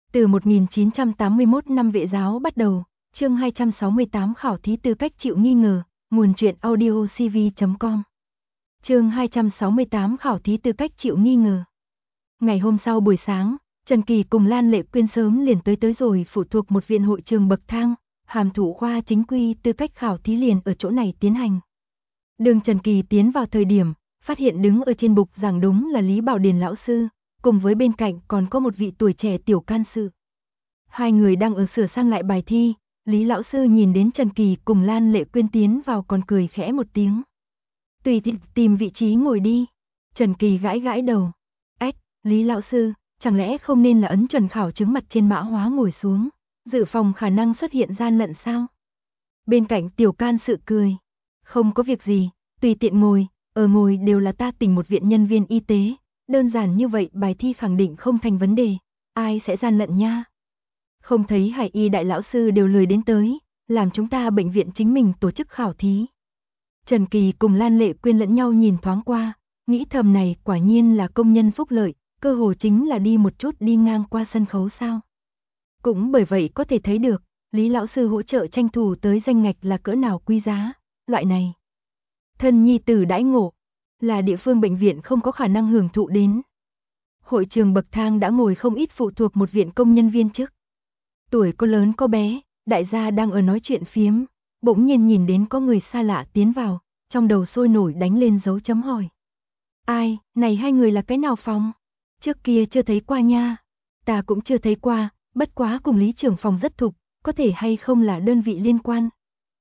Từ 1981 năm vệ giáo bắt đầu, chương 268 khảo thí tư cách chịu nghi ngờ, nguồn truyện audiocv.com. Chương 268 khảo thí tư cách chịu nghi ngờ. Ngày hôm sau buổi sáng, Trần Kỳ cùng Lan Lệ Quyên sớm liền tới rồi phụ thuộc một viện hội trường bậc thang, hàm thủ khoa chính quy tư cách khảo thí liền ở chỗ này tiến hành. Đường Trần Kỳ tiến vào thời điểm, phát hiện đứng ở trên bục giảng đúng là Lý Bảo Điền lão sư, cùng với bên cạnh còn có một vị tuổi trẻ tiểu can sự. Hai người đang ở sửa sang lại bài thi, Lý lão sư nhìn đến Trần Kỳ cùng Lan Lệ Quyên tiến vào còn cười khẽ một tiếng. Tùy tiện tìm vị trí ngồi đi. Trần Kỳ gãi gãi đầu. Ách, Lý lão sư, chẳng lẽ không nên là ấn chuẩn khảo chứng mặt trên mã hóa ngồi xuống, dự phòng khả năng xuất hiện gian lận sao? Bên cạnh tiểu can sự cười. Không có việc gì, tùy tiện ngồi, ở ngồi đều là ta tỉnh một viện nhân viên y tế, đơn giản như vậy bài thi khẳng định không thành vấn đề, ai sẽ gian lận nha. Không thấy Hải y đại lão sư đều lười đến tới, làm chúng ta bệnh viện chính mình tổ chức khảo thí. Trần Kỳ cùng Lan Lệ Quyên lẫn nhau nhìn thoáng qua, nghĩ thầm này quả nhiên là công nhân phúc lợi, cơ hồ chính là đi một chút đi ngang qua sân khấu sao. Cũng bởi vậy có thể thấy được, Lý lão sư hỗ trợ tranh thủ tới danh ngạch là cỡ nào quý giá, loại này. Thân nhi tử đãi ngộ, là địa phương bệnh viện không có khả năng hưởng thụ đến. Hội trường bậc thang đã ngồi không ít phụ thuộc một viện công nhân viên chức. Tuổi có lớn có bé, đại gia đang ở nói chuyện phiếm, bỗng nhiên nhìn đến có người xa lạ tiến vào, trong đầu sôi nổi đánh lên dấu chấm hỏi. Ai, này hai người là cái nào phòng? Trước kia chưa thấy qua nha. Ta cũng chưa thấy qua, bất quá cùng Lý trưởng phòng rất thục, có thể hay không là đơn vị liên quan.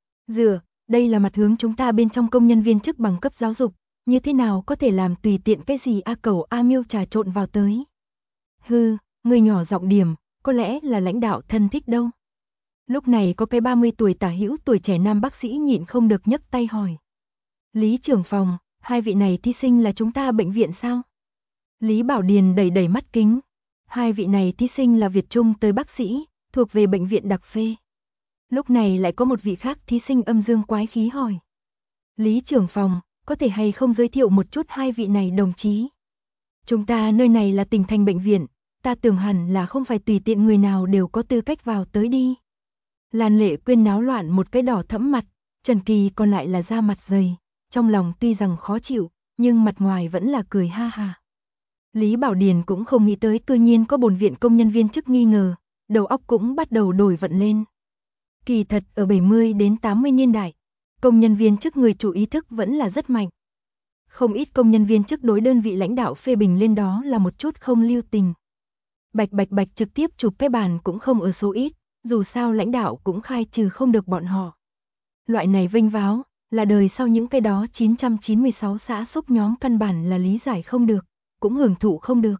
Đây là mặt hướng chúng ta bên trong công nhân viên chức bằng cấp giáo dục, như thế nào có thể làm tùy tiện cái gì a cẩu a miêu trà trộn vào tới. Hư, người nhỏ giọng điểm, có lẽ là lãnh đạo thân thích đâu. Lúc này có cái 30 tuổi tả hữu tuổi trẻ nam bác sĩ nhịn không được nhấc tay hỏi. Lý trưởng phòng, hai vị này thí sinh là chúng ta bệnh viện sao? Lý Bảo Điền đẩy đẩy mắt kính. Hai vị này thí sinh là Việt Trung tới bác sĩ, thuộc về bệnh viện đặc phê. Lúc này lại có một vị khác thí sinh âm dương quái khí hỏi. Lý trưởng phòng, có thể hay không giới thiệu một chút hai vị này đồng chí? Chúng ta nơi này là tỉnh thành bệnh viện, ta tưởng hẳn là không phải tùy tiện người nào đều có tư cách vào tới đi. Lan Lệ Quyên náo loạn một cái đỏ thẫm mặt, Trần Kỳ còn lại là da mặt dày, trong lòng tuy rằng khó chịu, nhưng mặt ngoài vẫn là cười ha ha. Lý Bảo Điền cũng không nghĩ tới cư nhiên có bổn viện công nhân viên chức nghi ngờ, đầu óc cũng bắt đầu đổi vận lên. Kỳ thật ở 70 đến 80 niên đại, công nhân viên chức người chủ ý thức vẫn là rất mạnh. Không ít công nhân viên chức đối đơn vị lãnh đạo phê bình lên đó là một chút không lưu tình. Bạch trực tiếp chụp cái bàn cũng không ở số ít, dù sao lãnh đạo cũng khai trừ không được bọn họ. Loại này vênh váo, là đời sau những cái đó 996 xã xúc nhóm căn bản là lý giải không được, cũng hưởng thụ không được.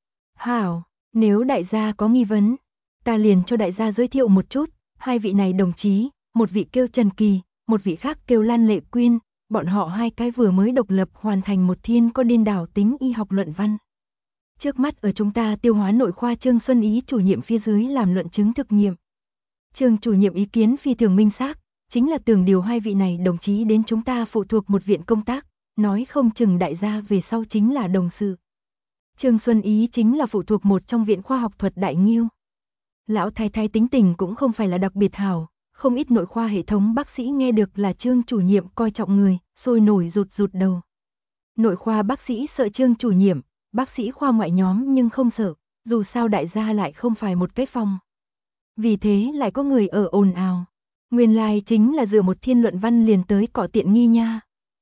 Hảo, nếu đại gia có nghi vấn, ta liền cho đại gia giới thiệu một chút, hai vị này đồng chí, một vị kêu Trần Kỳ, một vị khác kêu Lan Lệ Quyên, bọn họ hai cái vừa mới độc lập hoàn thành một thiên có điên đảo tính y học luận văn. Trước mắt ở chúng ta tiêu hóa nội khoa Trương Xuân Ý chủ nhiệm phía dưới làm luận chứng thực nghiệm. Trương chủ nhiệm ý kiến phi thường minh xác, chính là tưởng điều hai vị này đồng chí đến chúng ta phụ thuộc một viện công tác, nói không chừng đại gia về sau chính là đồng sự. Trương Xuân Ý chính là phụ thuộc một trong viện khoa học thuật Đại Nghiêu. Lão thái thái tính tình cũng không phải là đặc biệt hảo, không ít nội khoa hệ thống bác sĩ nghe được là Trương chủ nhiệm coi trọng người, sôi nổi rụt đầu. Nội khoa bác sĩ sợ Trương chủ nhiệm, bác sĩ khoa ngoại nhóm nhưng không sợ, dù sao đại gia lại không phải một cái phòng. Vì thế lại có người ở ồn ào. Nguyên lai chính là dựa một thiên luận văn liền tới cọ tiện nghi nha.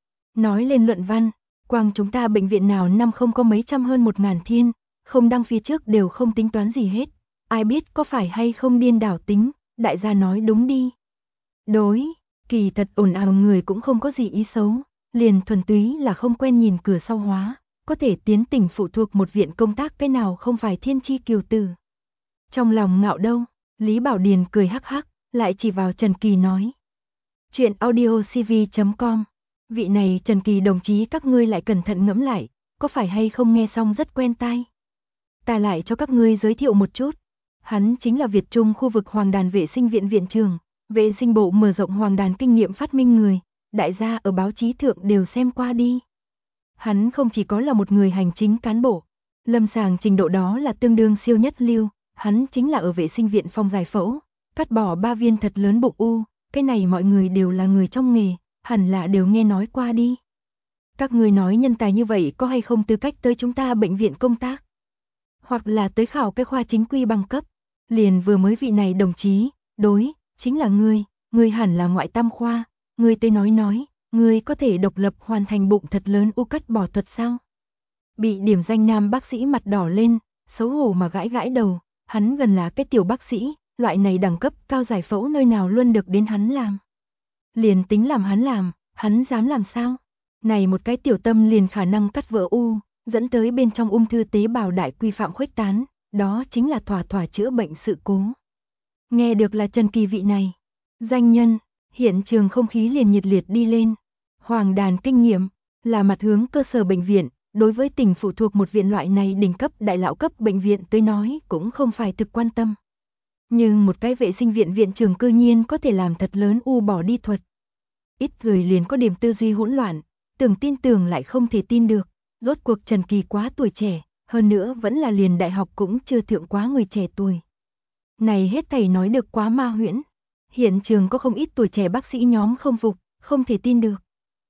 Nói lên luận văn, quang chúng ta bệnh viện nào năm không có mấy trăm hơn 1000 thiên, không đăng phía trước đều không tính toán gì hết. Ai biết có phải hay không điên đảo tính, đại gia nói đúng đi. Đối, kỳ thật ồn ào người cũng không có gì ý xấu, liền thuần túy là không quen nhìn cửa sau hóa, có thể tiến tỉnh phụ thuộc một viện công tác cái nào không phải thiên chi kiều tử. Trong lòng ngạo đâu, Lý Bảo Điền cười hắc hắc, lại chỉ vào Trần Kỳ nói. Chuyện audiocv.com, vị này Trần Kỳ đồng chí các ngươi lại cẩn thận ngẫm lại, có phải hay không nghe xong rất quen tai. Ta lại cho các ngươi giới thiệu một chút. Hắn chính là Việt Trung khu vực Hoàng Đàn vệ sinh viện viện trưởng, vệ sinh bộ mở rộng Hoàng Đàn kinh nghiệm phát minh người, đại gia ở báo chí thượng đều xem qua đi. Hắn không chỉ có là một người hành chính cán bộ, lâm sàng trình độ đó là tương đương siêu nhất lưu, hắn chính là ở vệ sinh viện phòng giải phẫu, cắt bỏ 3 viên thật lớn bụng u, cái này mọi người đều là người trong nghề, hẳn là đều nghe nói qua đi. Các người nói nhân tài như vậy có hay không tư cách tới chúng ta bệnh viện công tác? Hoặc là tới khảo cái khoa chính quy bằng cấp? Liền vừa mới vị này đồng chí, đối, chính là ngươi hẳn là ngoại tam khoa, ngươi tới nói, ngươi có thể độc lập hoàn thành bụng thật lớn u cắt bỏ thuật sao? Bị điểm danh nam bác sĩ mặt đỏ lên, xấu hổ mà gãi gãi đầu, hắn gần là cái tiểu bác sĩ, loại này đẳng cấp cao giải phẫu nơi nào luôn được đến hắn làm. Liền tính làm, hắn dám làm sao? Này một cái tiểu tâm liền khả năng cắt vỡ u, dẫn tới bên trong ung thư tế bào đại quy phạm khuếch tán, đó chính là thỏa chữa bệnh sự cố. Nghe được là Trần Kỳ vị này danh nhân, hiện trường không khí liền nhiệt liệt đi lên. Hoàng đàn kinh nghiệm là mặt hướng cơ sở bệnh viện, đối với tỉnh phụ thuộc một viện loại này đỉnh cấp đại lão cấp bệnh viện tới nói cũng không phải thực quan tâm. Nhưng một cái vệ sinh viện viện trưởng cư nhiên có thể làm thật lớn u bỏ đi thuật. Ít người liền có điểm tư duy hỗn loạn, tưởng tin tưởng lại không thể tin được. Rốt cuộc Trần Kỳ quá tuổi trẻ, hơn nữa vẫn là liền đại học cũng chưa thượng quá người trẻ tuổi. Này hết thảy nói được quá ma huyễn. Hiện trường có không ít tuổi trẻ bác sĩ nhóm không phục, không thể tin được.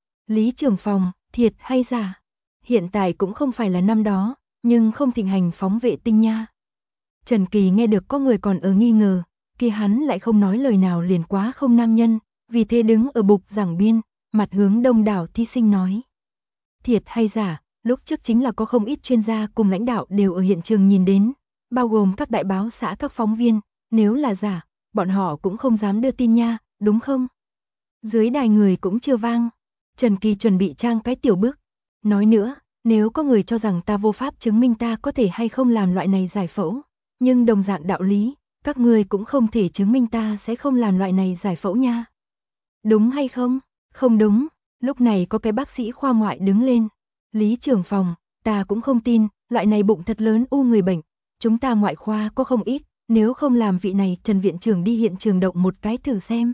Lý trưởng phòng, thiệt hay giả? Hiện tại cũng không phải là năm đó, nhưng không thịnh hành phóng vệ tinh nha. Trần Kỳ nghe được có người còn ở nghi ngờ, kia hắn lại không nói lời nào liền quá không nam nhân, vì thế đứng ở bục giảng biên, mặt hướng đông đảo thí sinh nói. Thiệt hay giả, lúc trước chính là có không ít chuyên gia cùng lãnh đạo đều ở hiện trường nhìn đến, bao gồm các đại báo xã các phóng viên, nếu là giả, bọn họ cũng không dám đưa tin nha, đúng không? Dưới đài người cũng chưa vang, Trần Kỳ chuẩn bị trang cái tiểu bước. Nói nữa, nếu có người cho rằng ta vô pháp chứng minh ta có thể hay không làm loại này giải phẫu, nhưng đồng dạng đạo lý, các người cũng không thể chứng minh ta sẽ không làm loại này giải phẫu nha. Đúng hay không? Không đúng. Lúc này có cái bác sĩ khoa ngoại đứng lên. Lý trưởng phòng, ta cũng không tin, loại này bụng thật lớn u người bệnh. Chúng ta ngoại khoa có không ít, nếu không làm vị này Trần viện trưởng đi hiện trường động một cái thử xem.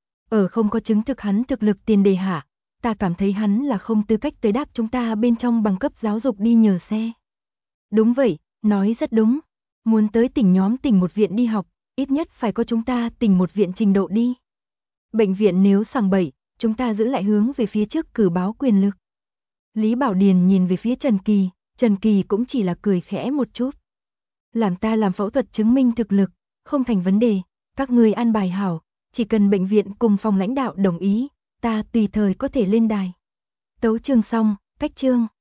Ở không có chứng thực hắn thực lực tiền đề hạ, ta cảm thấy hắn là không tư cách tới đáp chúng ta bên trong bằng cấp giáo dục đi nhờ xe. Đúng vậy, nói rất đúng. Muốn tới tỉnh nhóm tỉnh một viện đi học, ít nhất phải có chúng ta tỉnh một viện trình độ đi. Bệnh viện nếu sằng bậy, chúng ta giữ lại hướng về phía trước cử báo quyền lực. Lý Bảo Điền nhìn về phía Trần Kỳ cũng chỉ là cười khẽ một chút. Làm ta làm phẫu thuật chứng minh thực lực, không thành vấn đề, các người an bài hảo, chỉ cần bệnh viện cùng phòng lãnh đạo đồng ý, ta tùy thời có thể lên đài. Tấu chương xong, cách chương.